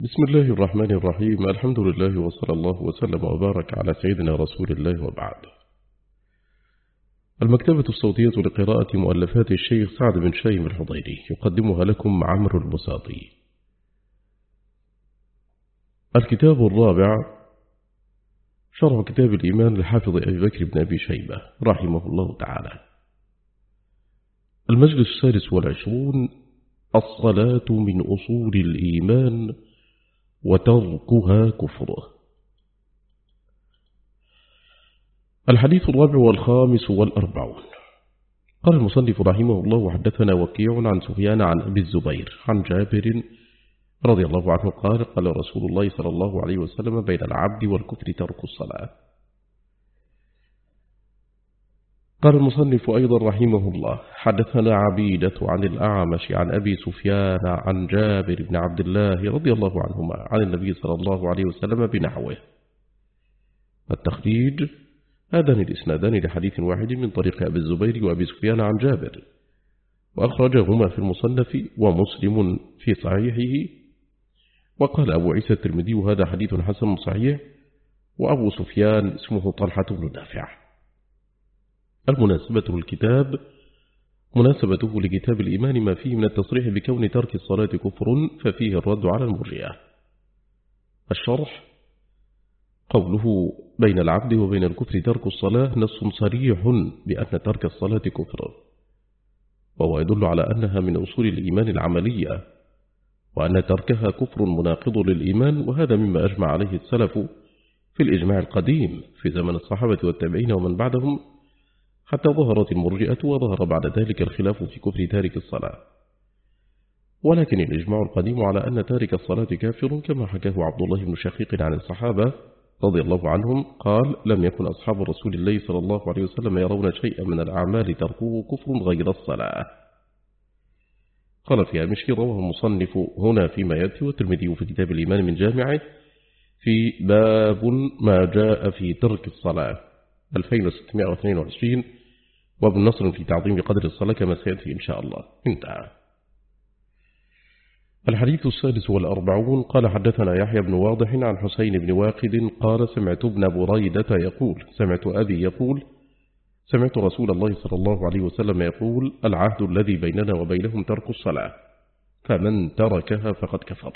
بسم الله الرحمن الرحيم. الحمد لله وصلى الله وسلم وبارك على سيدنا رسول الله وبعد. المكتبة الصوتية لقراءة مؤلفات الشيخ سعد بن شايم الحضيري يقدمها لكم عمرو البساطي. الكتاب الرابع شرح كتاب الإيمان لحافظ أبي بكر بن أبي شيبة رحمه الله تعالى. المجلس 26. الصلاة من أصول الإيمان وتركها كفره. الحديث الرابع والخامس والأربعون. قال المصنف رحمه الله: وحدثنا وكيع عن سفيان عن أبي الزبير عن جابر رضي الله عنه قال: قال رسول الله صلى الله عليه وسلم: بين العبد والكفر ترك الصلاة. قال المصنف أيضا رحمه الله: حدثنا عبيدة عن الأعمش عن أبي سفيان عن جابر بن عبد الله رضي الله عنهما عن النبي صلى الله عليه وسلم بنحوه. التخريج: هذان الإسنادان لحديث واحد من طريق أبي الزبير وأبي سفيان عن جابر، وأخرجهما في المصنف ومسلم في صحيحه. وقال أبو عيسى الترمذي: هذا حديث حسن صحيح. وأبو سفيان اسمه طلحة بن نافع. المناسبة للكتاب: مناسبته لكتاب الإيمان ما فيه من التصريح بكون ترك الصلاة كفر، ففيه الرد على المرجئة. الشرح: قوله بين العبد وبين الكفر ترك الصلاة نص صريح بأن ترك الصلاة كفر، وهو يدل على أنها من أصول الإيمان العملية، وأن تركها كفر مناقض للإيمان، وهذا مما أجمع عليه السلف في الإجماع القديم في زمن الصحابة والتابعين ومن بعدهم، حتى ظهرت المرجئة وظهر بعد ذلك الخلاف في كفر تارك الصلاة. ولكن الإجماع القديم على أن تارك الصلاة كافر، كما حكاه عبد الله بن شقيق عن الصحابة رضي الله عنهم قال: لم يكن أصحاب رسول الله صلى الله عليه وسلم يرون شيئا من الأعمال تركوه كفر غير الصلاة. قال في هامشه: رواه المصنف هنا فيما يأتي، والترمذي في كتاب الإيمان من جامعه في باب ما جاء في ترك الصلاة 2622، وابن نصر في تعظيم قدر الصلاة كما سيأتي إن شاء الله. انتهى. الحديث 46. قال حدثنا يحيى بن واضح عن حسين بن واقد قال: سمعت ابن بريدة يقول: سمعت أبي يقول: سمعت رسول الله صلى الله عليه وسلم يقول: العهد الذي بيننا وبينهم ترك الصلاة، فمن تركها فقد كفر.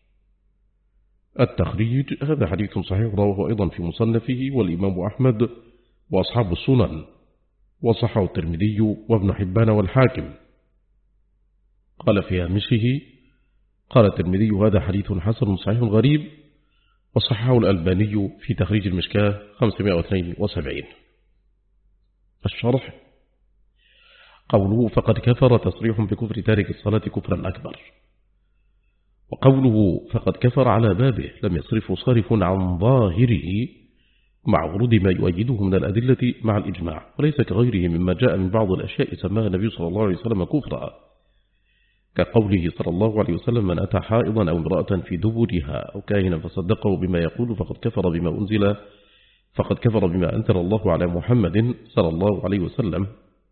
التخريج: هذا حديث صحيح رواه أيضا في مصنفه والإمام أحمد وأصحاب السنن، وصححه الترمذي وابن حبان والحاكم. قال في هامشه: قال الترمذي: هذا حديث حسن صحيح غريب، وصححه الألباني في تخريج المشكاة 572. الشرح: قوله فقد كفر تصريح بكفر تارك الصلاة كفرا أكبر، وقوله فقد كفر على بابه لم يصرف صارف عن ظاهره مع ورود ما يؤيده من الأدلة مع الإجماع، وليس كغيره مما جاء من بعض الأشياء سماها النبي صلى الله عليه وسلم كفرا، كقوله صلى الله عليه وسلم: من أتى حائضا أو امرأة في دبرها أو كاهنا فصدقه بما يقول فقد كفر بما أنزل الله على محمد صلى الله عليه وسلم.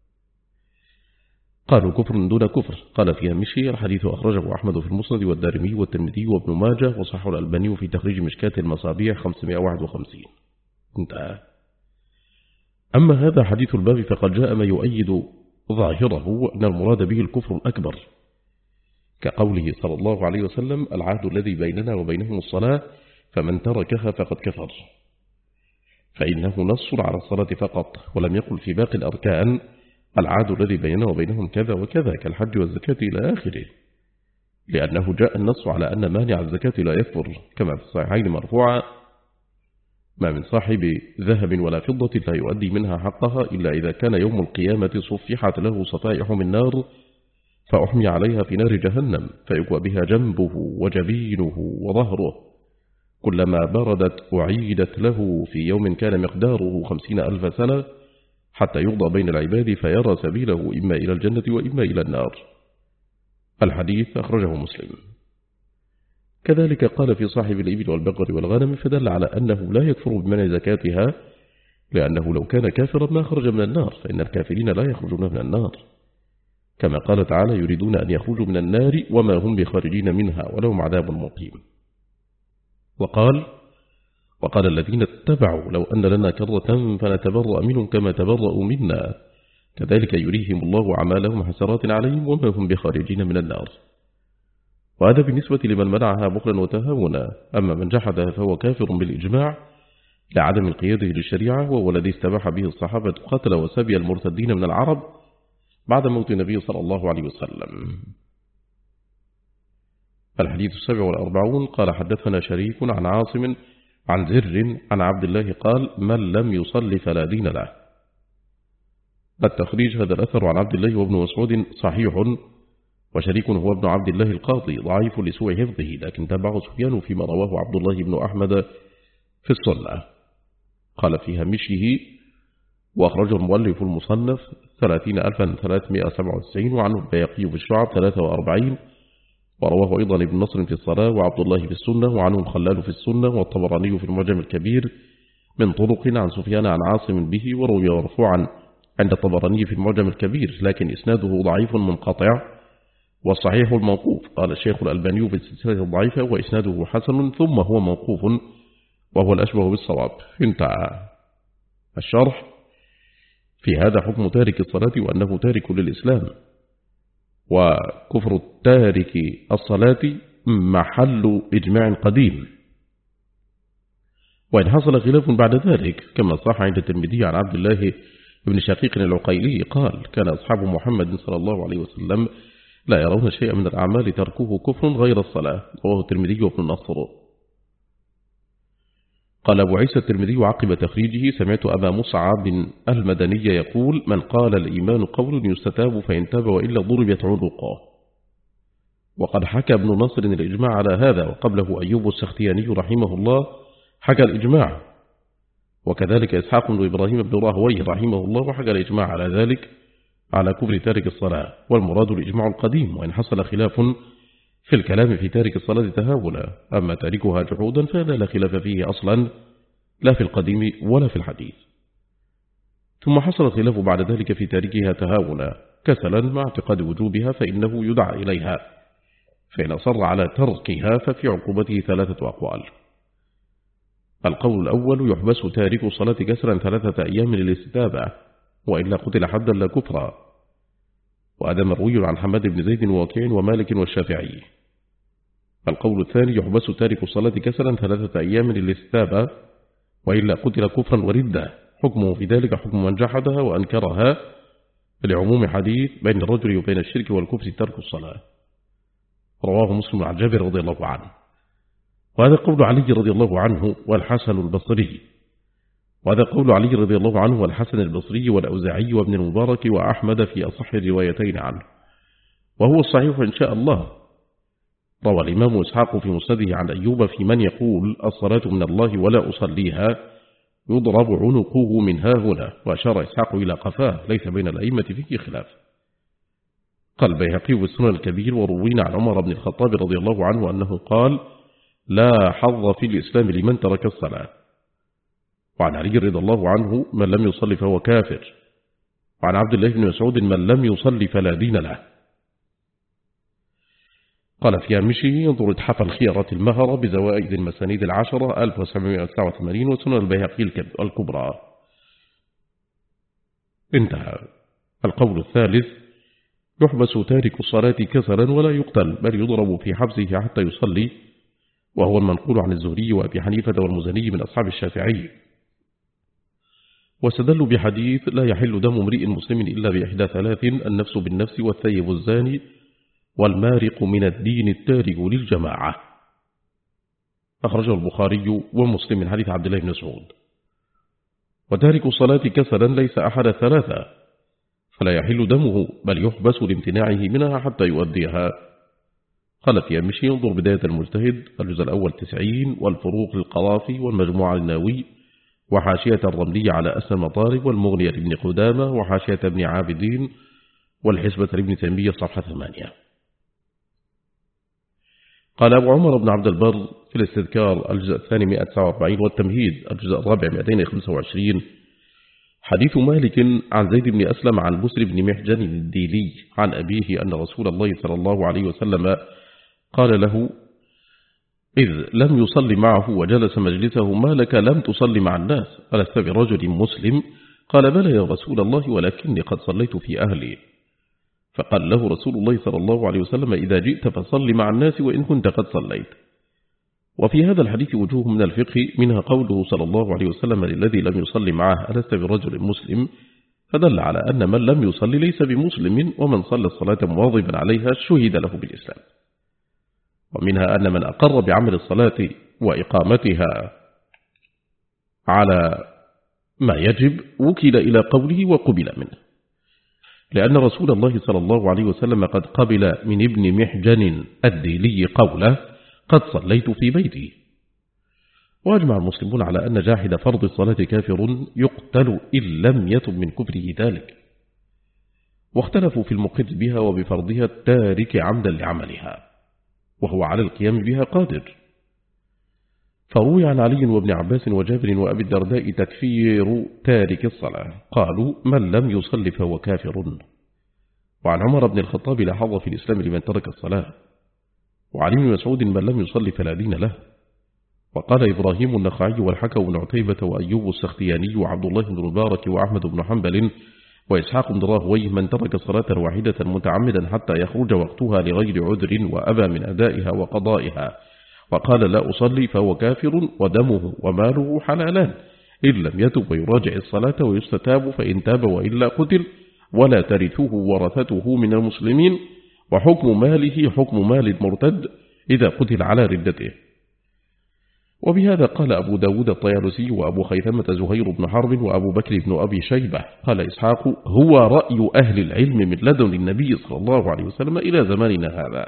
قالوا كفر دون كفر. قال في هامشه: الحديث أخرجه أحمد في المسند والدارمي والترمذي وابن ماجه، وصححه الألباني في تخريج مشكاة المصابيح 551. انتهى. أما هذا حديث الباب فقد جاء ما يؤيد ظاهره أن المراد به الكفر الأكبر، كقوله صلى الله عليه وسلم: العهد الذي بيننا وبينهم الصلاة، فمن تركها فقد كفر، فإنه نص على الصلاة فقط، ولم يقل في باقي الأركان العهد الذي بيننا وبينهم كذا وكذا كالحج والزكاة إلى آخره، لأنه جاء النص على أن مانع الزكاة لا يكفر، كما في الصحيحين مرفوعا: ما من صاحب ذهب ولا فضة لا يؤدي منها حقها إلا إذا كان يوم القيامة صفحت له صفائح من نار فأحمي عليها في نار جهنم فيكوى بها جنبه وجبينه وظهره، كلما بردت أعيدت له في يوم كان مقداره 50,000 سنة، حتى يقضى بين العباد فيرى سبيله إما إلى الجنة وإما إلى النار. الحديث أخرجه مسلم. كذلك قال في صاحب الإبل والبقر والغنم، فدل على أنه لا يكفر بمنع زكاتها، لأنه لو كان كافرا ما خرج من النار، فإن الكافرين لا يخرجون من النار، كما قال تعالى: يريدون أن يخرجوا من النار وما هم بخارجين منها ولهم عذاب مقيم. وقال الذين اتبعوا لو أن لنا كرة فنتبرأ منهم كما تبرأوا منا كذلك يريهم الله أعمالهم حسرات عليهم وما هم بخارجين من النار. وهذا بالنسبة لمن منعها بخلا وتهاونا. أما من جحدها فهو كافر بالإجماع لعدم قياده للشريعة، وهو الذي استباح به الصحابة قتل وسبي المرتدين من العرب بعد موت النبي صلى الله عليه وسلم. الحديث 47 قال حدثنا شريك عن عاصم عن زر عن عبد الله قال من لم يصلي فلا دين له. التخريج هذا الأثر عن عبد الله وابن مسعود صحيح، وشريك هو ابن عبد الله القاضي ضعيف لسوء حفظه، لكن تبعه سفيان فيما رواه عبد الله بن أحمد في السنة. قال في هامشه وأخرجه المؤلف المصنف 30,397 وعنه البيهقي في الشعب 43، ورواه أيضا ابن نصر في الصلاة وعبد الله في السنة، وعنه الخلال في السنة والطبراني في المعجم الكبير من طرق عن سفيان عن عاصم به، وروي مرفوعا عند الطبراني في المعجم الكبير، لكن إسناده ضعيف منقطع، والصحيح الموقوف. قال الشيخ الألباني في السلسلة الضعيفة وإسناده حسن، ثم هو موقوف وهو الأشبه بالصواب. انتهى الشرح. في هذا حكم تارك الصلاة وأنه تارك للإسلام، وكفر التارك الصلاة محل إجماع قديم، وإن حصل خلاف بعد ذلك كما صح عند الترمذي عن عبد الله بن شقيق العقيلي قال كان أصحاب محمد صلى الله عليه وسلم لا يرون شيئا من الأعمال تركوه كفر غير الصلاة، رواه الترمذي وابن النصر. قال أبو عيسى الترمذي عقب تخريجه سمعت أبا مصعب المدني يقول من قال الإيمان قول يستتاب فإن تاب وإلا ضربت عنقه. وقد حكى ابن نصر الإجماع على هذا، وقبله أيوب السختياني رحمه الله حكى الإجماع، وكذلك إسحاق بن إبراهيم بن راهويه رحمه الله وحكى الإجماع على ذلك على كفر تارك الصلاة، والمراد الإجماع القديم، وإن حصل خلاف في الكلام في تارك الصلاة تهاونا، أما تاركها جحودا فهذا لا خلاف فيه أصلا لا في القديم ولا في الحديث. ثم حصل الخلاف بعد ذلك في تاركها تهاونا كسلا مع اعتقاد وجوبها فإنه يدعى إليها، فإن أصر على تركها ففي عقوبته 3 أقوال. القول الأول يحبس تارك الصلاة كسلا 3 أيام للاستتابة، وإلا قتل حدا لا كفرا، وهذا مروي عن حماد بن زيد ووكيع ومالك والشافعي. القول الثاني يحبس تارك الصلاة كسلا 3 أيام للاستتابة، وإلا قتل كفرا وردة، حكمه في ذلك حكم من جحدها وأنكرها لعموم حديث بين الرجل وبين الشرك والكفر ترك الصلاة، رواه مسلم عن جابر رضي الله عنه. وهذا قول علي رضي الله عنه والحسن البصري، وهذا قول علي رضي الله عنه والحسن البصري والأوزاعي وابن المبارك وأحمد في أصح الروايتين عنه، وهو الصحيح إن شاء الله. روى الإمام إسحاق في مسنده عن أيوب في من يقول الصلاة من الله ولا أصليها يضرب عنقه من ها هنا، وأشار إسحاق إلى قفاه، ليس بين الأئمة فيه خلاف. قال البيهقي في السنن الكبير وروينا عن عمر بن الخطاب رضي الله عنه أنه قال لا حظ في الإسلام لمن ترك الصلاة. وعن علي رضي الله عنه من لم يصلي فهو كافر. وعن عبد الله بن مسعود من لم يصلي فلا دين له. قال في هامشه ينظر إتحاف الخيرة المهرة بزوائد المسانيد 10 1789 وسنن البيهقي الكبرى. انتهى. القول الثالث يحبس تارك الصلاة كسلا ولا يقتل، بل يضرب في حبسه حتى يصلي، وهو المنقول عن الزهري وأبي حنيفة والمزني من أصحاب الشافعي. واستدلوا بحديث لا يحل دم امرئ مسلم إلا بإحدى 3: النفس بالنفس والثيب الزاني والمارق من الدين التارك للجماعة. أخرجه البخاري ومسلم من حديث عبد الله بن مسعود. وتارك الصلاة كسلا ليس أحد 3، فلا يحل دمه، بل يحبس لامتناعه منها حتى يؤديها. قال في هامشه انظر بداية المجتهد الجزء الأول 90 والفروق للقرافي والمجموعة للناوي وحاشية الرملي على أسنى المطالب والمغنية لابن قدامة وحاشية ابن عابدين والحسبة لابن تيمية صفحة 8. قال أبو عمر بن عبد البر في الاستذكار الجزء الثاني 149 والتمهيد الجزء الرابع 225 حديث مالك عن زيد بن أسلم عن بسر بن محجن الديلي عن أبيه أن رسول الله صلى الله عليه وسلم قال له إذ لم يصلي معه وجلس مجلسه ما لك لم تصلي مع الناس؟ ألست برجل مسلم؟ قال بلى يا رسول الله ولكني قد صليت في أهلي. فقال له رسول الله صلى الله عليه وسلم إذا جئت فصل مع الناس وإن كنت قد صليت. وفي هذا الحديث وجوه من الفقه، منها قوله صلى الله عليه وسلم للذي لم يصلي معه ألست برجل مسلم؟ فدل على أن من لم يصلي ليس بمسلم، ومن صلى الصلاة مواظبا عليها شهد له بالإسلام. ومنها أن من أقر بعمل الصلاة وإقامتها على ما يجب وكل إلى قوله وقبل منه، لأن رسول الله صلى الله عليه وسلم قد قبل من ابن محجن الديلي قوله قد صليت في بيتي. وأجمع المسلمون على أن جاحد فرض الصلاة كافر يقتل إن لم يتب من كفره ذلك، واختلفوا في المقر بها وبفرضها التارك عمدا لعملها وهو على القيام بها قادر. فروي عن علي وابن عباس وجابر وأبي الدرداء تكفير تارك الصلاة، قالوا من لم يصل فهو كافر. وعن عمر بن الخطاب لا حظ في الإسلام لمن ترك الصلاة. وعن ابن مسعود من لم يصلي فلا دين له. وقال إبراهيم النخعي والحكم بن عتيبة وأيوب السختياني وعبد الله بن المبارك وأحمد بن حنبل وإسحاق بن راهويه من ترك صلاة واحدة متعمدا حتى يخرج وقتها لغير عذر وأبى من أدائها وقضائها وقال لا أصلي فهو كافر ودمه وماله حلالان إن لم يتب ويراجع الصلاة ويستتاب، فإن تاب وإلا قتل ولا ترثه ورثته من المسلمين، وحكم ماله حكم مال المرتد إذا قتل على ردته. وبهذا قال أبو داود الطيالسي وأبو خيثمة زهير بن حرب وأبو بكر بن أبي شيبة. قال إسحاق هو رأي أهل العلم من لدن النبي صلى الله عليه وسلم إلى زماننا هذا.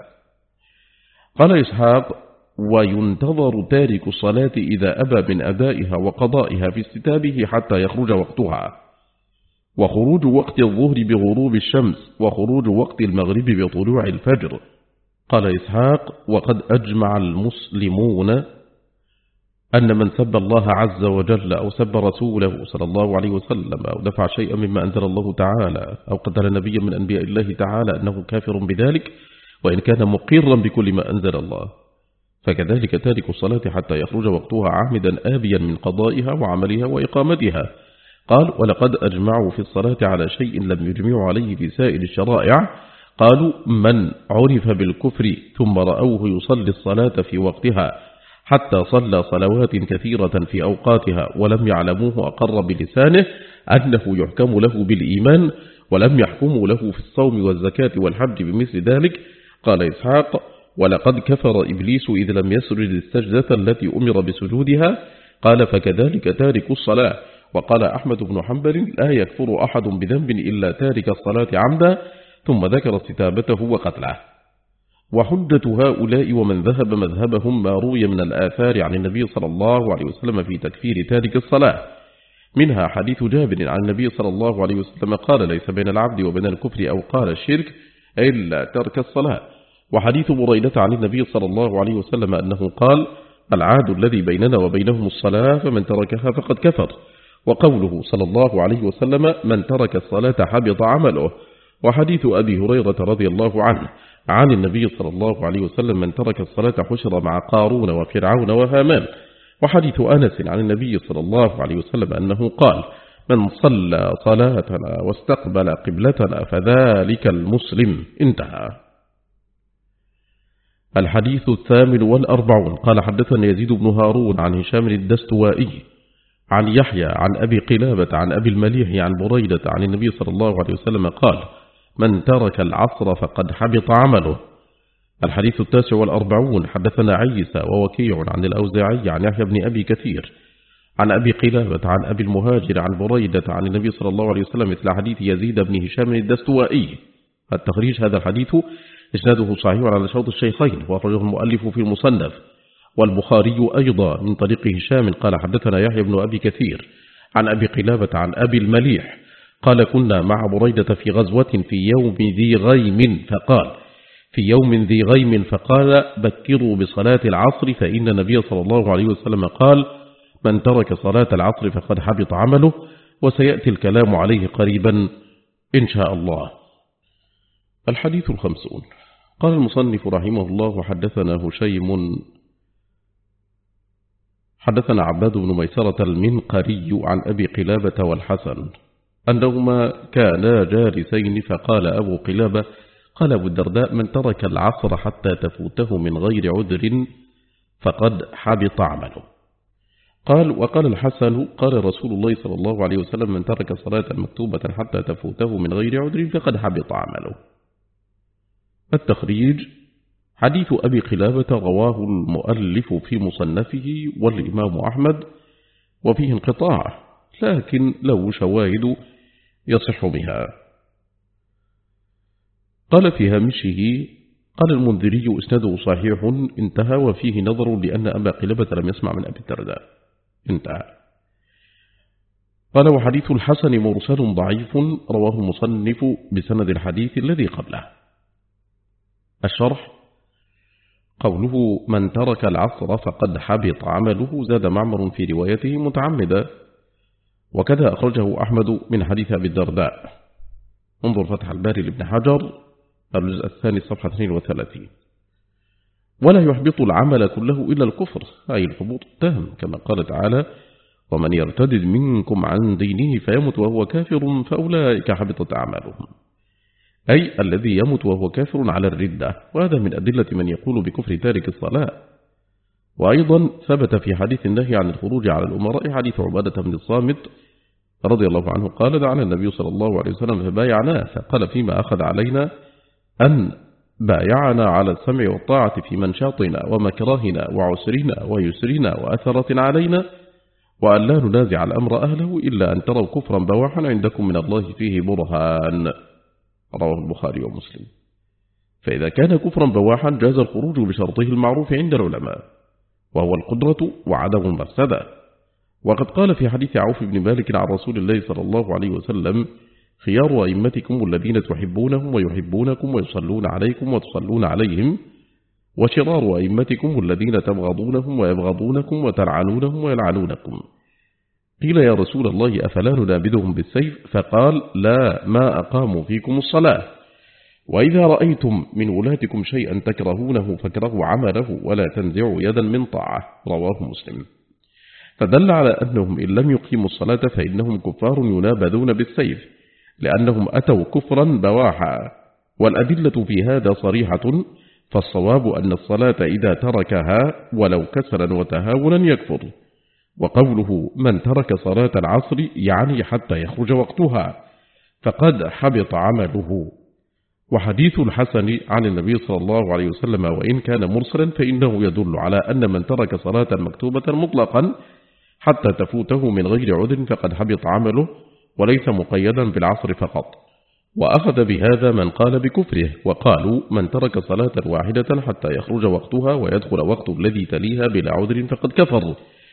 قال إسحاق وينتظر تارك الصلاة إذا أبى من أدائها وقضائها في استتابه حتى يخرج وقتها، وخروج وقت الظهر بغروب الشمس، وخروج وقت المغرب بطلوع الفجر. قال إسحاق وقد أجمع المسلمون أن من سب الله عز وجل أو سب رسوله صلى الله عليه وسلم أو دفع شيئا مما أنزل الله تعالى أو قتل نبيا من أنبياء الله تعالى أنه كافر بذلك وإن كان مقرا بكل ما أنزل الله. فكذلك تارك الصلاة حتى يخرج وقتها عامدا آبيا من قضائها وعملها وإقامتها. قال ولقد أجمعوا في الصلاة على شيء لم يجمعوا عليه في سائر الشرائع. قالوا من عرف بالكفر ثم رأوه يصلي الصلاة في وقتها حتى صلى صلوات كثيرة في أوقاتها ولم يعلموه أقر بلسانه أنه يحكم له بالإيمان ولم يحكموا له في الصوم والزكاة والحج بمثل ذلك. قال إسحاق ولقد كفر إبليس إذ لم يسجد السجدة التي أمر بسجودها. قال فكذلك تارك الصلاة. وقال أحمد بن حنبل لا يكفر أحد بذنب إلا تارك الصلاة عمدا، ثم ذكر استتابته وقتله. وحجة هؤلاء ومن ذهب مذهبهم ما روي من الآثار عن النبي صلى الله عليه وسلم في تكفير تارك الصلاة، منها حديث جابر عن النبي صلى الله عليه وسلم قال ليس بين العبد وبين الكفر أو قال الشرك إلا ترك الصلاة. وحديث بريدة عن النبي صلى الله عليه وسلم أنه قال العهد الذي بيننا وبينهم الصلاة فمن تركها فقد كفر. وقوله صلى الله عليه وسلم من ترك الصلاة حبط عمله. وحديث أبي هريرة رضي الله عنه عن النبي صلى الله عليه وسلم من ترك الصلاة حشر مع قارون وفرعون وهامان. وحديث أنس عن النبي صلى الله عليه وسلم أنه قال من صلى صلاتنا واستقبل قبلتنا فذلك المسلم. انتهى. الحديث 48. قال حدثنا يزيد بن هارون عن هشام الدستوائي عن يحيى عن أبي قلابة عن أبي المليح عن بريدة عن النبي صلى الله عليه وسلم قال من ترك العصر فقد حبط عمله. الحديث 49. حدثنا عيسى ووكيع عن الأوزاعي عن يحيى بن أبي كثير عن أبي قلابة عن أبي المهاجر عن بريدة عن النبي صلى الله عليه وسلم مثل حديث يزيد بن هشام الدستوائي. التخريج هذا الحديث إسناده صحيح على شرط الشيخين وأخرجه المؤلف في المصنف والبخاري أيضا من طريق هشام قال حدثنا يحيى بن أبي كثير عن أبي قلابة عن أبي المليح قال كنا مع بريدة في غزوة في يوم ذي غيم فقال بكروا بصلاة العصر فإن النبي صلى الله عليه وسلم قال من ترك صلاة العصر فقد حبط عمله. وسيأتي الكلام عليه قريبا إن شاء الله. الحديث 50. قال المصنف رحمه الله حدثنا هشيم حدثنا عباد بن ميسرة المنقري عن أبي قلابة والحسن أنهما كانا جالسين، فقال أبو قلابة قال أبو الدرداء: من ترك العصر حتى تفوته من غير عذر فقد حبط عمله. قال: وقال الحسن قال رسول الله صلى الله عليه وسلم: من ترك صلاة مكتوبة حتى تفوته من غير عذر فقد حبط عمله. التخريج: حديث أبي قلابة رواه المؤلف في مصنفه والإمام أحمد، وفيه انقطاع لكن له شواهد يصح بها. قال في هامشه: قال المنذري إسناده صحيح انتهى، وفيه نظر لأن أبا قلابة لم يسمع من أبي الدرداء انتهى. قال: وحديث الحسن مرسل ضعيف رواه المصنف بسند الحديث الذي قبله. الشرح: قوله من ترك العصر فقد حبط عمله زاد معمر في روايته متعمدا، وكذا أخرجه أحمد من حديث أبي الدرداء. انظر فتح الباري لابن حجر الجزء الثاني صفحة 32. ولا يحبط العمل كله إلا الكفر، أي الحبوط التام، كما قال تعالى: ومن يرتد منكم عن دينه فيمت وهو كافر فأولئك حبطت أعمالهم، أي الذي يمت وهو كافر على الردة، وهذا من أدلة من يقول بكفر تارك الصلاة. وأيضا ثبت في حديث النهي عن الخروج على الأمراء حديث عبادة بن الصامت رضي الله عنه قال: دعانا النبي صلى الله عليه وسلم فبايعناه، فقال: فيما أخذ علينا أن بايعنا على السمع والطاعة في منشاطنا ومكرهنا وعسرنا ويسرنا وأثرة علينا، وأن لا ننازع الأمر أهله إلا أن تروا كفرا بواحا عندكم من الله فيه برهان. رواه البخاري ومسلم. فإذا كان كفرا بواحا جاز الخروج بشرطه المعروف عند العلماء، وهو القدرة وعدم المفسدة. وقد قال في حديث عوف بن مالك عن رسول الله صلى الله عليه وسلم: خيار أئمتكم الذين تحبونهم ويحبونكم ويصلون عليكم وتصلون عليهم، وشرار أئمتكم الذين تبغضونهم ويبغضونكم وتلعنونهم ويلعنونكم. قيل: يا رسول الله أفلا ننابذهم بالسيف؟ فقال: لا، ما أقاموا فيكم الصلاة. وإذا رأيتم من ولاتكم شيئا تكرهونه فاكرهوا عمله ولا تنزعوا يدا من طاعة. رواه مسلم. فدل على أنهم إن لم يقيموا الصلاة فإنهم كفار ينابذون بالسيف، لأنهم أتوا كفرا بواحا، والأدلة في هذا صريحة. فالصواب أن الصلاة إذا تركها ولو كسلا وتهاونا يكفر. وقوله من ترك صلاة العصر يعني حتى يخرج وقتها فقد حبط عمله. وحديث الحسن عن النبي صلى الله عليه وسلم وإن كان مرسلا فإنه يدل على أن من ترك صلاة مكتوبة مطلقا حتى تفوته من غير عذر فقد حبط عمله، وليس مقيدا بالعصر فقط. وأخذ بهذا من قال بكفره، وقالوا من ترك صلاة واحدة حتى يخرج وقتها ويدخل وقت الذي تليها بلا عذر فقد كفر،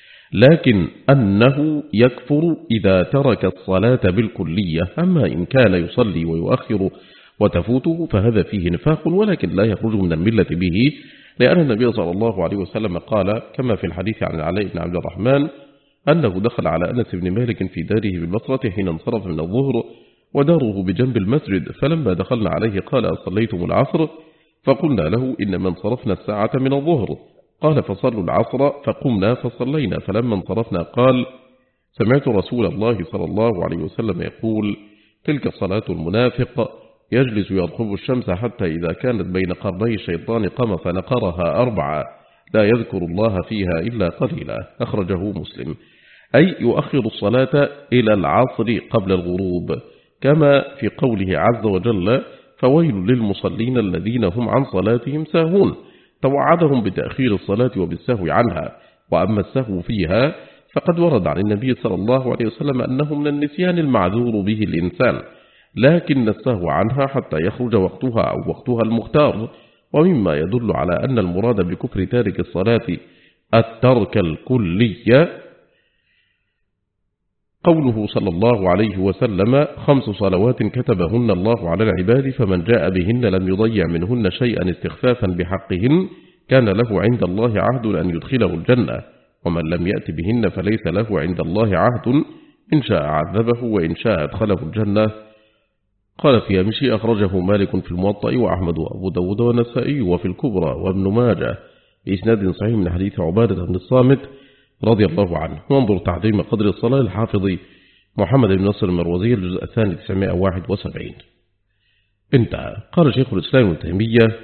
لكن أنه يكفر إذا ترك الصلاة بالكلية. أما إن كان يصلي ويؤخر وتفوته فهذا فيه نفاق، ولكن لا يخرج من الملة به، لأن النبي صلى الله عليه وسلم قال كما في الحديث عن علي بن عبد الرحمن أنه دخل على أنس بن مالك في داره بالبصرة حين انصرف من الظهر وداره بجنب المسجد، فلما دخلنا عليه قال: صليتم العصر؟ فقلنا له: إنما انصرفنا الساعة من الظهر. قال: فصلوا العصر. فقمنا فصلينا، فلما انصرفنا قال: سمعت رسول الله صلى الله عليه وسلم يقول: تلك صلاة المنافق، يجلس يرقب الشمس حتى إذا كانت بين قرني الشيطان قام فنقرها 4 لا يذكر الله فيها إلا قليلا. أخرجه مسلم. أي يؤخر الصلاة إلى العصر قبل الغروب، كما في قوله عز وجل: فويل للمصلين الذين هم عن صلاتهم ساهون. توعدهم بتأخير الصلاة وبالسهو عنها. وأما السهو فيها فقد ورد عن النبي صلى الله عليه وسلم أنه من النسيان المعذور به الإنسان، لكن السهو عنها حتى يخرج وقتها أو وقتها المختار. ومما يدل على أن المراد بكفر تارك الصلاة الترك الكلي قوله صلى الله عليه وسلم: 5 صلوات كتبهن الله على العباد، فمن جاء بهن لم يضيع منهن شيئا استخفافا بحقهن كان له عند الله عهد أن يدخله الجنة، ومن لم يأت بهن فليس له عند الله عهد، إن شاء عذبه وإن شاء أدخله الجنة. قال في هامشه: أخرجه مالك في الموطأ وأحمد وأبو داود والنسائي وفي الكبرى وابن ماجه بإسناد صحيح من حديث عبادة بن الصامت رضي الله عنه. وانظر تعظيم قدر الصلاة للحافظ محمد بن نصر المروزي الجزء الثاني 971. انتهى. قال شيخ الإسلام ابن تيمية: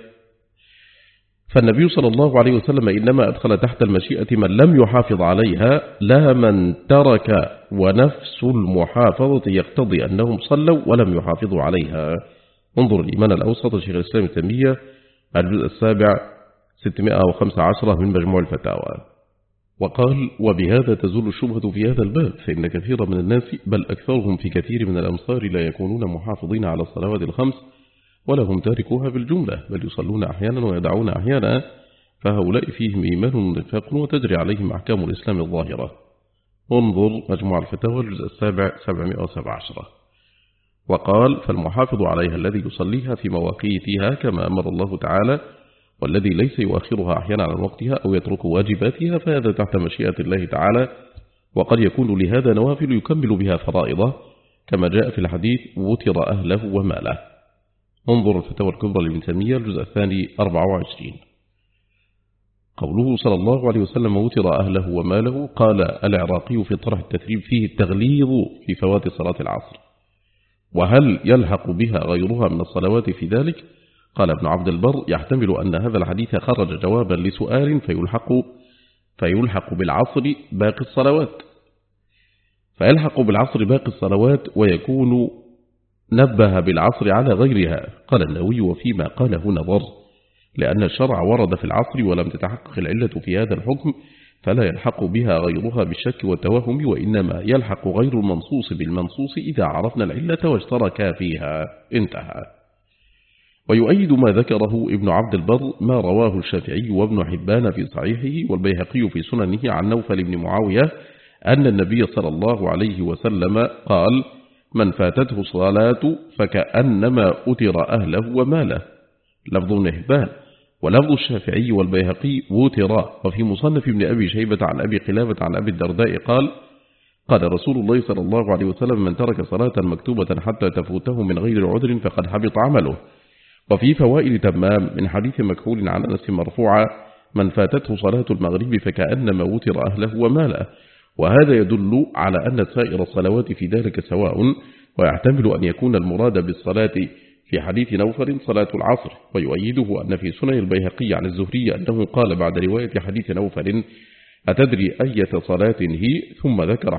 فالنبي صلى الله عليه وسلم إنما أدخل تحت المشيئة من لم يحافظ عليها لا من ترك، ونفس المحافظة يقتضي أنهم صلوا ولم يحافظوا عليها. انظر الإيمان الأوسط شيخ الإسلام ابن تيمية الجزء السابع 615 من مجموع الفتاوى. وقال: وبهذا تزول الشبهة في هذا الباب، فإن كثيرا من الناس بل أكثرهم في كثير من الأمصار لا يكونون محافظين على الصلوات الخمس ولا هم تاركوها بالجملة، بل يصلون أحيانا ويدعون أحيانا، فهؤلاء فيهم إيمان ونفاق وتجري عليهم أحكام الإسلام الظاهرة. انظر مجموع الفتاوى الجزء السابع 717. وقال: فالمحافظ عليها الذي يصليها في مواقيتها كما أمر الله تعالى، والذي ليس يؤخرها أحيانا عن وقتها أو يترك واجباتها، فهذا تحت مشيئة الله تعالى، وقد يكون لهذا نوافل يكمل بها فرائضه، كما جاء في الحديث: وتر أهله وماله. انظر الفتاوى الكبرى لابن تيمية الجزء الثاني 24. قوله صلى الله عليه وسلم: وتر أهله وماله، قال العراقي في طرح التثريب: فيه التغليظ في فوات صلاة العصر، وهل يلحق بها غيرها من الصلوات في ذلك؟ قال ابن عبد البر: يحتمل أن هذا الحديث خرج جوابا لسؤال فيلحق بالعصر باقي الصلوات، فيلحق بالعصر باقي الصلوات ويكون نبه بالعصر على غيرها. قال النووي: وفيما قاله نظر، لأن الشرع ورد في العصر ولم تتحقق العلة في هذا الحكم، فلا يلحق بها غيرها بالشك والتوهم، وإنما يلحق غير المنصوص بالمنصوص إذا عرفنا العلة واشتركا فيها. انتهى. ويؤيد ما ذكره ابن عبد البر ما رواه الشافعي وابن حبان في صحيحه والبيهقي في سننه عن نوفل بن معاوية أن النبي صلى الله عليه وسلم قال: من فاتته صلاة فكأنما أتر أهله وماله. لفظ ابن حبان. ولفظ الشافعي والبيهقي وترا. وفي مصنف ابن أبي شيبة عن أبي قلابة عن أبي الدرداء قال: قال رسول الله صلى الله عليه وسلم: من ترك صلاة مكتوبة حتى تفوته من غير عذر فقد حبط عمله. وفي فوائد تمام من حديث مكحول عن أنس مرفوعا: من فاتته صلاة المغرب فكأنما وتر أهله وماله. وهذا يدل على أن سائر الصلوات في ذلك سواء، ويحتمل أن يكون المراد بالصلاة في حديث نوفل صلاة العصر. ويؤيده أن في سنن البيهقي عن الزهري أنه قال بعد رواية حديث نوفل: أتدري أية صلاة هي؟ ثم ذكر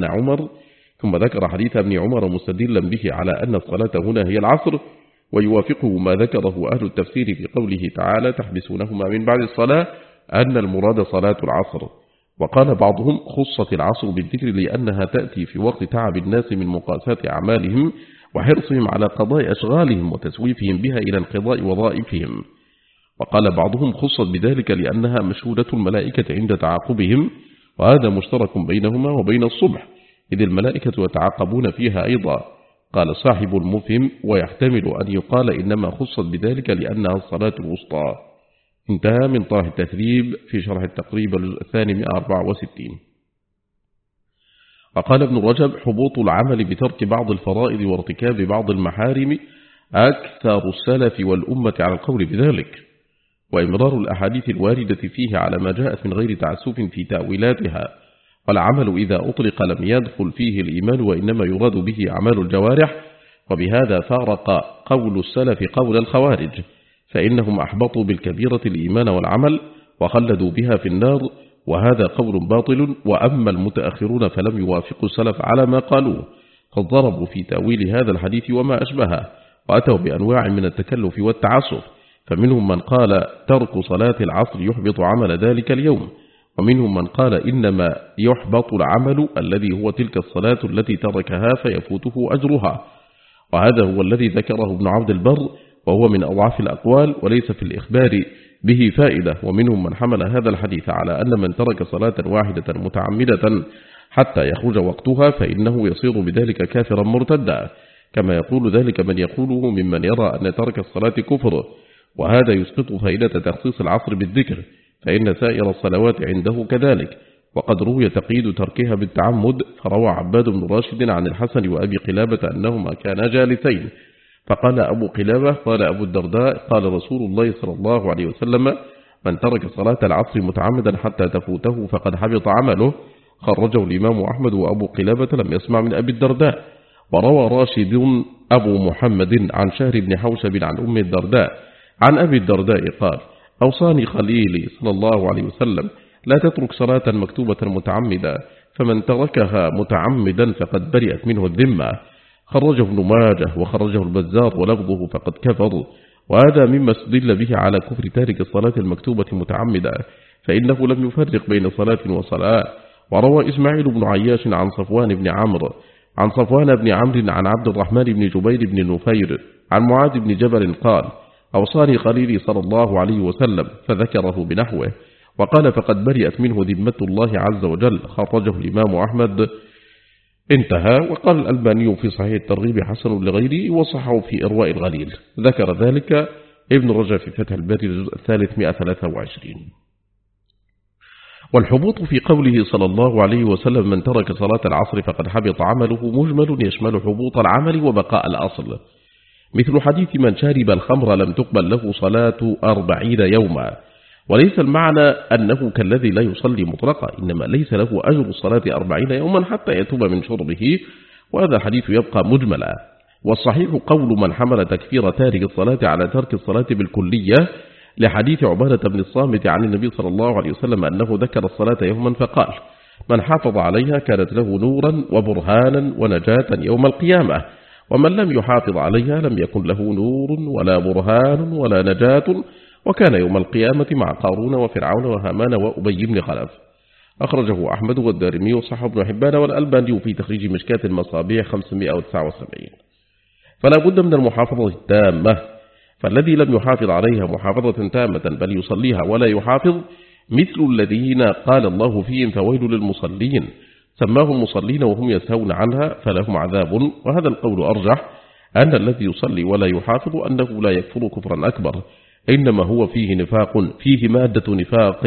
حديث ابن عمر مستدلا به على أن الصلاة هنا هي العصر. ويوافقه ما ذكره أهل التفسير في قوله تعالى: تحبسونهما من بعد الصلاة، أن المراد صلاة العصر. وقال بعضهم: خصت العصر بالذكر لأنها تأتي في وقت تعب الناس من مقاسات أعمالهم وحرصهم على قضاء أشغالهم وتسويفهم بها إلى انقضاء وظائفهم. وقال بعضهم: خصت بذلك لأنها مشهودة الملائكة عند تعاقبهم، وهذا مشترك بينهما وبين الصبح، إذ الملائكة يتعاقبون فيها أيضا. قال صاحب المفهم: ويحتمل أن يقال إنما خصت بذلك لأنها الصلاة الوسطى. انتهى من طرح التثريب في شرح التقريب الثاني 164. وقال ابن رجب: حبوط العمل بترك بعض الفرائض وارتكاب بعض المحارم أكثر السلف والأمة على القول بذلك، وإمرار الأحاديث الواردة فيه على ما جاءت من غير تعسف في تأويلاتها. والعمل إذا أطلق لم يدخل فيه الإيمان، وإنما يراد به أعمال الجوارح. وبهذا فارق قول السلف قول الخوارج، فإنهم أحبطوا بالكبيرة الإيمان والعمل وخلدوا بها في النار، وهذا قول باطل. وأما المتأخرون فلم يوافقوا السلف على ما قالوه، فضربوا في تأويل هذا الحديث وما أشبهه، وأتوا بأنواع من التكلف والتعسف. فمنهم من قال: ترك صلاة العصر يحبط عمل ذلك اليوم، ومنهم من قال: إنما يحبط العمل الذي هو تلك الصلاة التي تركها فيفوته أجرها. وهذا هو الذي ذكره ابن عبد البر، وهو من أضعف الأقوال وليس في الإخبار به فائدة. ومنهم من حمل هذا الحديث على أن من ترك صلاة واحدة متعمدة حتى يخرج وقتها فإنه يصير بذلك كافرا مرتدا، كما يقول ذلك من يقوله ممن يرى أن ترك الصلاة كفر. وهذا يسقط فائدة تخصيص العصر بالذكر، فإن سائر الصلوات عنده كذلك. وقد روي تقييد تركها بالتعمد، فروى عباد بن راشد عن الحسن وأبي قلابة أنهما كانا جالسين، فقال أبو قلابة: قال أبو الدرداء: قال رسول الله صلى الله عليه وسلم: من ترك صلاة العصر متعمدا حتى تفوته فقد حبط عمله. خرجه الإمام أحمد وأبو قلابة لم يسمع من أبي الدرداء. وروى راشد أبو محمد عن شهر بن حوشب عن أم الدرداء عن أبي الدرداء قال: أوصاني خليلي صلى الله عليه وسلم لا تترك صلاة مكتوبة متعمدا، فمن تركها متعمدا فقد برئت منه الذمة. خرجه ابن ماجه وخرجه البزار ولفظه فقد كفر. وهذا مما استدل به على كفر تارك الصلاة المكتوبة متعمدا، فإنه لم يفرق بين صلاة وصلاة. وروى إسماعيل بن عياش عن صفوان بن عمرو عن عبد الرحمن بن جبير بن نفير عن معاذ بن جبل قال: أوصاني خليلي صلى الله عليه وسلم، فذكره بنحوه. وقال: فقد برئت منه ذمة الله عز وجل. خرجه الإمام أحمد. انتهى. وقال الألباني في صحيح الترغيب حسن لغيره، وصحه في إرواء الغليل. ذكر ذلك ابن رجب في فتح الباري الجزء الثالث 123. والحبوط في قوله صلى الله عليه وسلم: من ترك صلاة العصر فقد حبط عمله، مجمل يشمل حبوط العمل وبقاء الأصل، مثل حديث من شارب الخمر لم تقبل له صلاة 40 يوما. وليس المعنى أنه كالذي لا يصلي مطلقا، إنما ليس له أجر الصلاة 40 يوما حتى يتوب من شربه، وهذا الحديث يبقى مجملا. والصحيح قول من حمل تكفير تارك الصلاة على ترك الصلاة بالكلية، لحديث عبادة بن الصامت عن النبي صلى الله عليه وسلم أنه ذكر الصلاة يوما فقال: من حافظ عليها كانت له نورا وبرهانا ونجاة يوم القيامة، ومن لم يحافظ عليها لم يكن له نور ولا برهان ولا نجاة، وكان يوم القيامة مع قارون وفرعون وهامان وأبي بن خلف. أخرجه أحمد والدارمي وصححه ابن حبان والألباني في تخريج مشكاة المصابيح 579. فلا بد من المحافظة التامة، فالذي لم يحافظ عليها محافظة تامة بل يصليها ولا يحافظ مثل الذين قال الله فيهم: فويل للمصلين، سماهم مصلين وهم يسهون عنها فلهم عذاب. وهذا القول أرجح، أن الذي يصلي ولا يحافظ أنه لا يكفر كفرا أكبر، إنما هو فيه نفاق، فيه مادة نفاق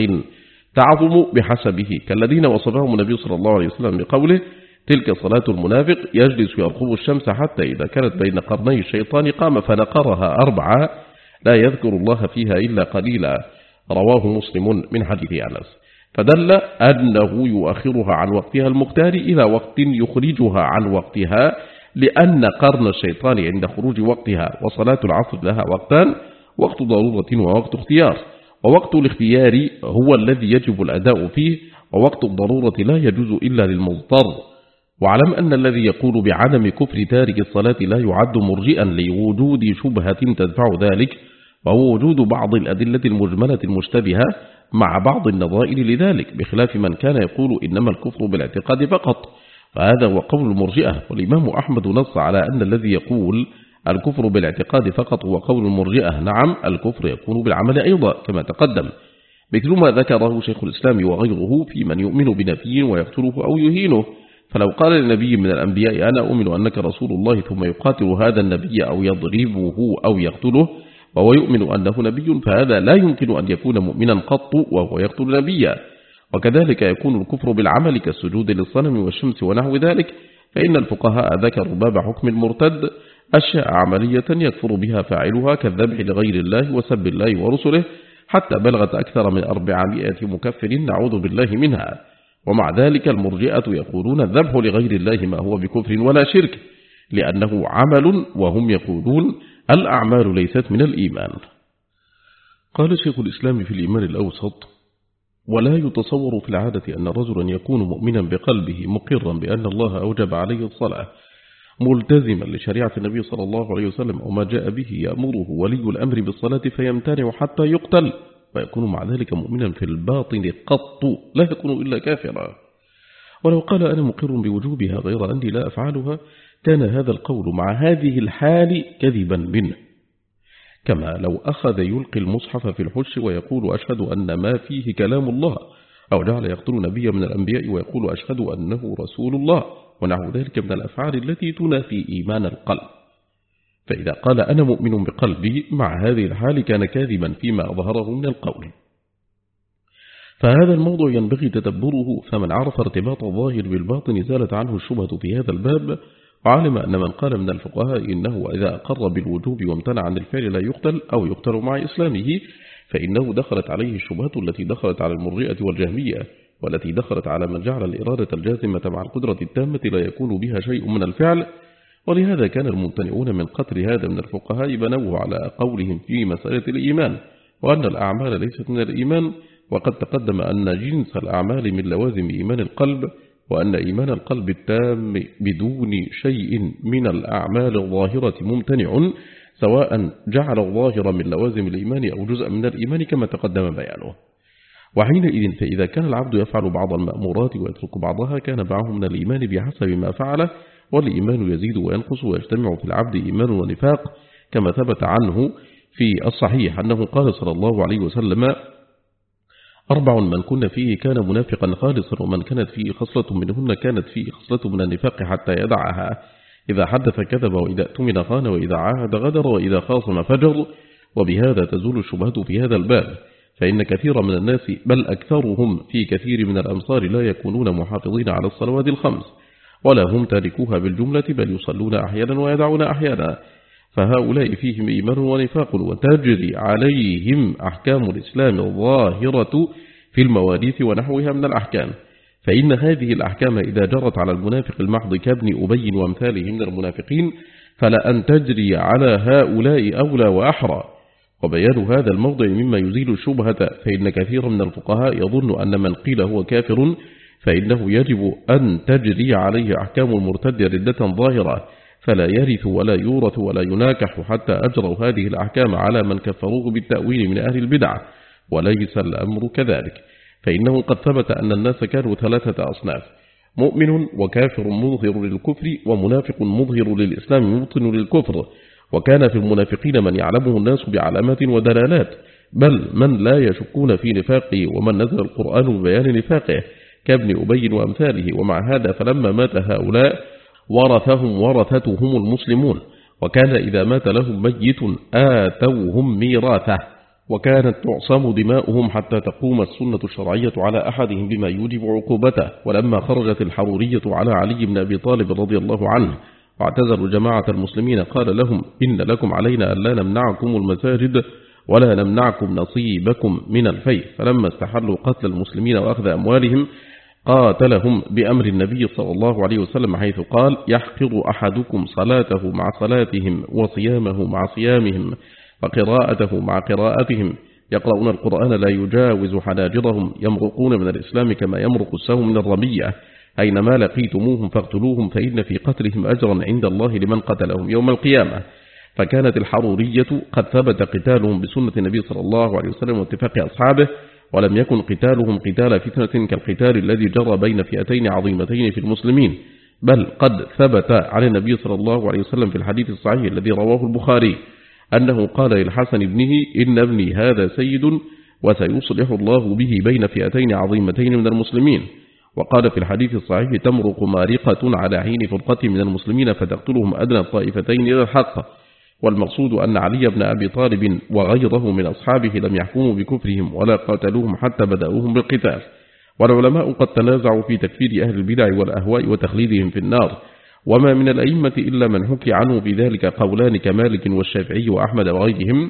تعظم بحسبه، كالذين وصفهم النبي صلى الله عليه وسلم بقوله: تلك صلاة المنافق يجلس يرقب الشمس حتى إذا كانت بين قرني الشيطان قام فنقرها 4 لا يذكر الله فيها إلا قليلا. رواه مسلم من حديث أنس. فدل أنه يؤخرها عن وقتها المختار إلى وقت يخرجها عن وقتها، لأن قرن الشيطان عند خروج وقتها. وصلاة العصر لها وقتان: وقت ضرورة ووقت اختيار. ووقت الاختيار هو الذي يجب الأداء فيه، ووقت الضرورة لا يجوز إلا للمضطر. واعلم أن الذي يقول بعدم كفر تارك الصلاة لا يعد مرجئا لوجود شبهة تدفع ذلك، وهو وجود بعض الأدلة المجملة المشتبهة مع بعض النظائر لذلك، بخلاف من كان يقول إنما الكفر بالاعتقاد فقط، فهذا هو قول المرجئة. والإمام أحمد نص على أن الذي يقول الكفر بالاعتقاد فقط هو قول المرجئة. نعم، الكفر يكون بالعمل أيضا كما تقدم، مثل ما ذكره شيخ الإسلام وغيره في من يؤمن بنبي ويقتله أو يهينه. فلو قال لنبي من الأنبياء: أنا أؤمن أنك رسول الله، ثم يقاتل هذا النبي أو يضربه أو يقتله وهو يؤمن أنه نبي، فهذا لا يمكن أن يكون مؤمنا قط وهو يقتل نبيا. وكذلك يكون الكفر بالعمل كالسجود للصنم والشمس ونحو ذلك، فإن الفقهاء ذكروا باب حكم المرتد أشياء عملية يكفر بها فاعلها، كالذبح لغير الله وسب الله ورسله، حتى بلغت أكثر من 400 مكفر نعوذ بالله منها. ومع ذلك المرجئة يقولون الذبح لغير الله ما هو بكفر ولا شرك، لأنه عمل، وهم يقولون الأعمال ليست من الإيمان. قال شيخ الإسلام في الإيمان الأوسط: ولا يتصور في العادة أن رجلا يكون مؤمنا بقلبه مقرا بأن الله أوجب عليه الصلاة، ملتزما لشريعة النبي صلى الله عليه وسلم وما جاء به، يأمره ولي الأمر بالصلاة فيمتنع حتى يقتل، ويكون مع ذلك مؤمنا في الباطن قط، لا يكون إلا كافرا. ولو قال أنا مقر بوجوبها غير أني لا أفعلها، كان هذا القول مع هذه الحال كذبا منه، كما لو أخذ يلقي المصحف في الحش ويقول أشهد أن ما فيه كلام الله، أو جعل يقتل نبيا من الأنبياء ويقول أشهد أنه رسول الله، ونحو ذلك من الأفعال التي تنافي إيمان القلب. فإذا قال أنا مؤمن بقلبي مع هذه الحال كان كاذبا فيما أظهره من القول. فهذا الموضوع ينبغي تدبره، فمن عرف ارتباط الظاهر بالباطن زالت عنه الشبهة في هذا الباب، وعلم أن من قال من الفقهاء إنه إذا أقر بالوجوب وامتنع عن الفعل لا يقتل أو يقتل مع إسلامه، فإنه دخلت عليه الشبهة التي دخلت على المرجئة والجهمية، والتي دخلت على من جعل الإرادة الجازمة مع القدرة التامة لا يكون بها شيء من الفعل. ولهذا كان الممتنعون من قتل هذا من الفقهاء بنوا على قولهم في مسألة الإيمان، وأن الأعمال ليست من الإيمان، وقد تقدم أن جنس الأعمال من لوازم إيمان القلب، وأن إيمان القلب التام بدون شيء من الأعمال الظاهرة ممتنع، سواء جعل الظاهر من لوازم الإيمان أو جزء من الإيمان كما تقدم بيانه. وحينئذ فإذا كان العبد يفعل بعض المأمورات ويترك بعضها كان معه من الإيمان بحسب ما فعله، والإيمان يزيد وينقص ويجتمع في العبد إيمان ونفاق، كما ثبت عنه في الصحيح أنه قال صلى الله عليه وسلم: 4 من كن فيه كان منافقا خالصا، ومن كانت فيه خصلة منهن كانت فيه خصلة من النفاق حتى يدعها: إذا حدث كذب، وإذا اؤتمن خان، وإذا عاهد غدر، وإذا خاصم فجر. وبهذا تزول الشبهة في هذا الباب، فإن كثير من الناس بل أكثرهم في كثير من الأمصار لا يكونون محافظين على الصلوات الخمس، ولا هم تاركوها بالجملة، بل يصلون أحيانا ويدعون أحيانا، فهؤلاء فيهم إيمان ونفاق، وتجري عليهم أحكام الإسلام الظاهرة في المواريث ونحوها من الأحكام. فإن هذه الأحكام إذا جرت على المنافق المحض كابن أبي وامثاله من المنافقين، فلأن تجري على هؤلاء أولى وأحرى. وبيان هذا الموضع مما يزيل الشبهة، فإن كثير من الفقهاء يظن أن من قيل هو كافر فإنه يجب أن تجري عليه أحكام المرتد ردة ظاهرة، فلا يرث ولا يورث ولا يناكح حتى أجروا هذه الأحكام على من كفروه بالتأويل من أهل البدع، وليس الأمر كذلك. فإنه قد ثبت أن الناس كانوا 3 أصناف: مؤمن وكافر مظهر للكفر، ومنافق مظهر للإسلام مبطن للكفر. وكان في المنافقين من يعلمه الناس بعلامات ودلالات، بل من لا يشكون في نفاقه، ومن نزل القرآن ببيان نفاقه كابن أبي وأمثاله. ومع هذا فلما مات هؤلاء ورثهم ورثتهم المسلمون، وكان إذا مات لهم ميت آتوهم ميراثه، وكانت تعصم دماؤهم حتى تقوم السنة الشرعية على أحدهم بما يوجب عقوبته. ولما خرجت الحرورية على علي بن أبي طالب رضي الله عنه واعتزلوا جماعة المسلمين قال لهم: إن لكم علينا أن لا نمنعكم المساجد ولا نمنعكم نصيبكم من الفيء. فلما استحلوا قتل المسلمين وأخذ أموالهم قاتلهم بأمر النبي صلى الله عليه وسلم، حيث قال: يحقر أحدكم صلاته مع صلاتهم، وصيامه مع صيامهم، وقراءته مع قراءتهم، يقرؤون القرآن لا يجاوز حناجرهم، يمرقون من الإسلام كما يمرق السهم من الرمية، أينما لقيتموهم فاقتلوهم، فإن في قتلهم أجرا عند الله لمن قتلهم يوم القيامة. فكانت الحرورية قد ثبت قتالهم بسنة النبي صلى الله عليه وسلم واتفاق أصحابه، ولم يكن قتالهم قتال فتنة كالقتال الذي جرى بين فئتين عظيمتين في المسلمين، بل قد ثبت عن النبي صلى الله عليه وسلم في الحديث الصحيح الذي رواه البخاري أنه قال للحسن ابنه: إن ابني هذا سيد وسيصلح الله به بين فئتين عظيمتين من المسلمين. وقال في الحديث الصحيح: تمرق مارقة على حين فرقة من المسلمين فتقتلهم أدنى الطائفتين إلى الحق. والمقصود أن علي بن أبي طالب وغيره من أصحابه لم يحكموا بكفرهم ولا قاتلوهم حتى بدأوهم بالقتال. والعلماء قد تنازعوا في تكفير أهل البدع والأهواء وتخليدهم في النار، وما من الأئمة إلا من حكي عنه بذلك قولان كمالك والشافعي وأحمد وغيرهم.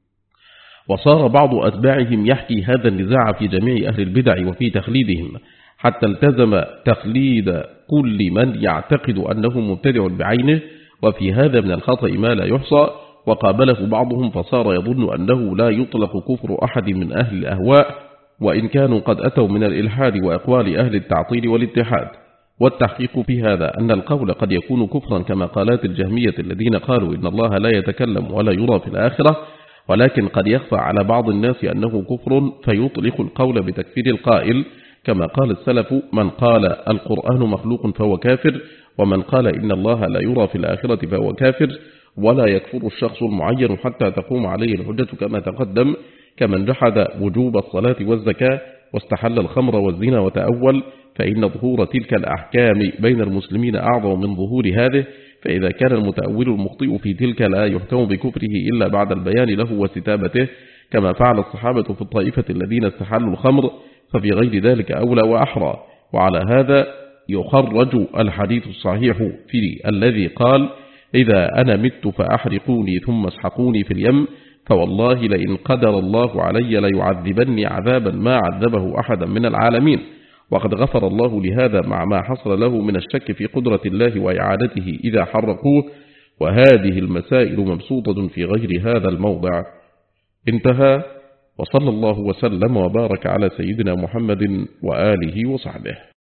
وصار بعض أتباعهم يحكي هذا النزاع في جميع أهل البدع وفي تخليدهم، حتى التزم تخليد كل من يعتقد أنه مبتدع بعينه، وفي هذا من الخطأ ما لا يحصى. وقابله بعضهم فصار يظن أنه لا يطلق كفر أحد من أهل الأهواء، وإن كانوا قد أتوا من الإلحاد وأقوال أهل التعطيل والاتحاد. والتحقيق في هذا أن القول قد يكون كفرا كما قالات الجهمية الذين قالوا إن الله لا يتكلم ولا يرى في الآخرة، ولكن قد يخفى على بعض الناس أنه كفر فيطلق القول بتكفير القائل، كما قال السلف: من قال القرآن مخلوق فهو كافر، ومن قال إن الله لا يرى في الآخرة فهو كافر. ولا يكفر الشخص المعين حتى تقوم عليه الحجة كما تقدم، كمن جحد وجوب الصلاة والزكاة واستحل الخمر والزنا وتأول، فإن ظهور تلك الأحكام بين المسلمين أعظم من ظهور هذه. فإذا كان المتأول المخطئ في تلك لا يحكم بكفره إلا بعد البيان له واستتابته، كما فعل الصحابة في الطائفة الذين استحلوا الخمر، ففي غير ذلك أولى وأحرى. وعلى هذا يخرج الحديث الصحيح في الذي قال: إذا أنا مت فأحرقوني ثم اسحقوني في اليم، فوالله لئن قدر الله علي ليعذبني عذابا ما عذبه أحدا من العالمين، وقد غفر الله لهذا مع ما حصل له من الشك في قدرة الله وإعادته إذا حرقوه، وهذه المسائل مبسوطة في غير هذا الموضع. انتهى. وصلى الله وسلم وبارك على سيدنا محمد وآله وصحبه.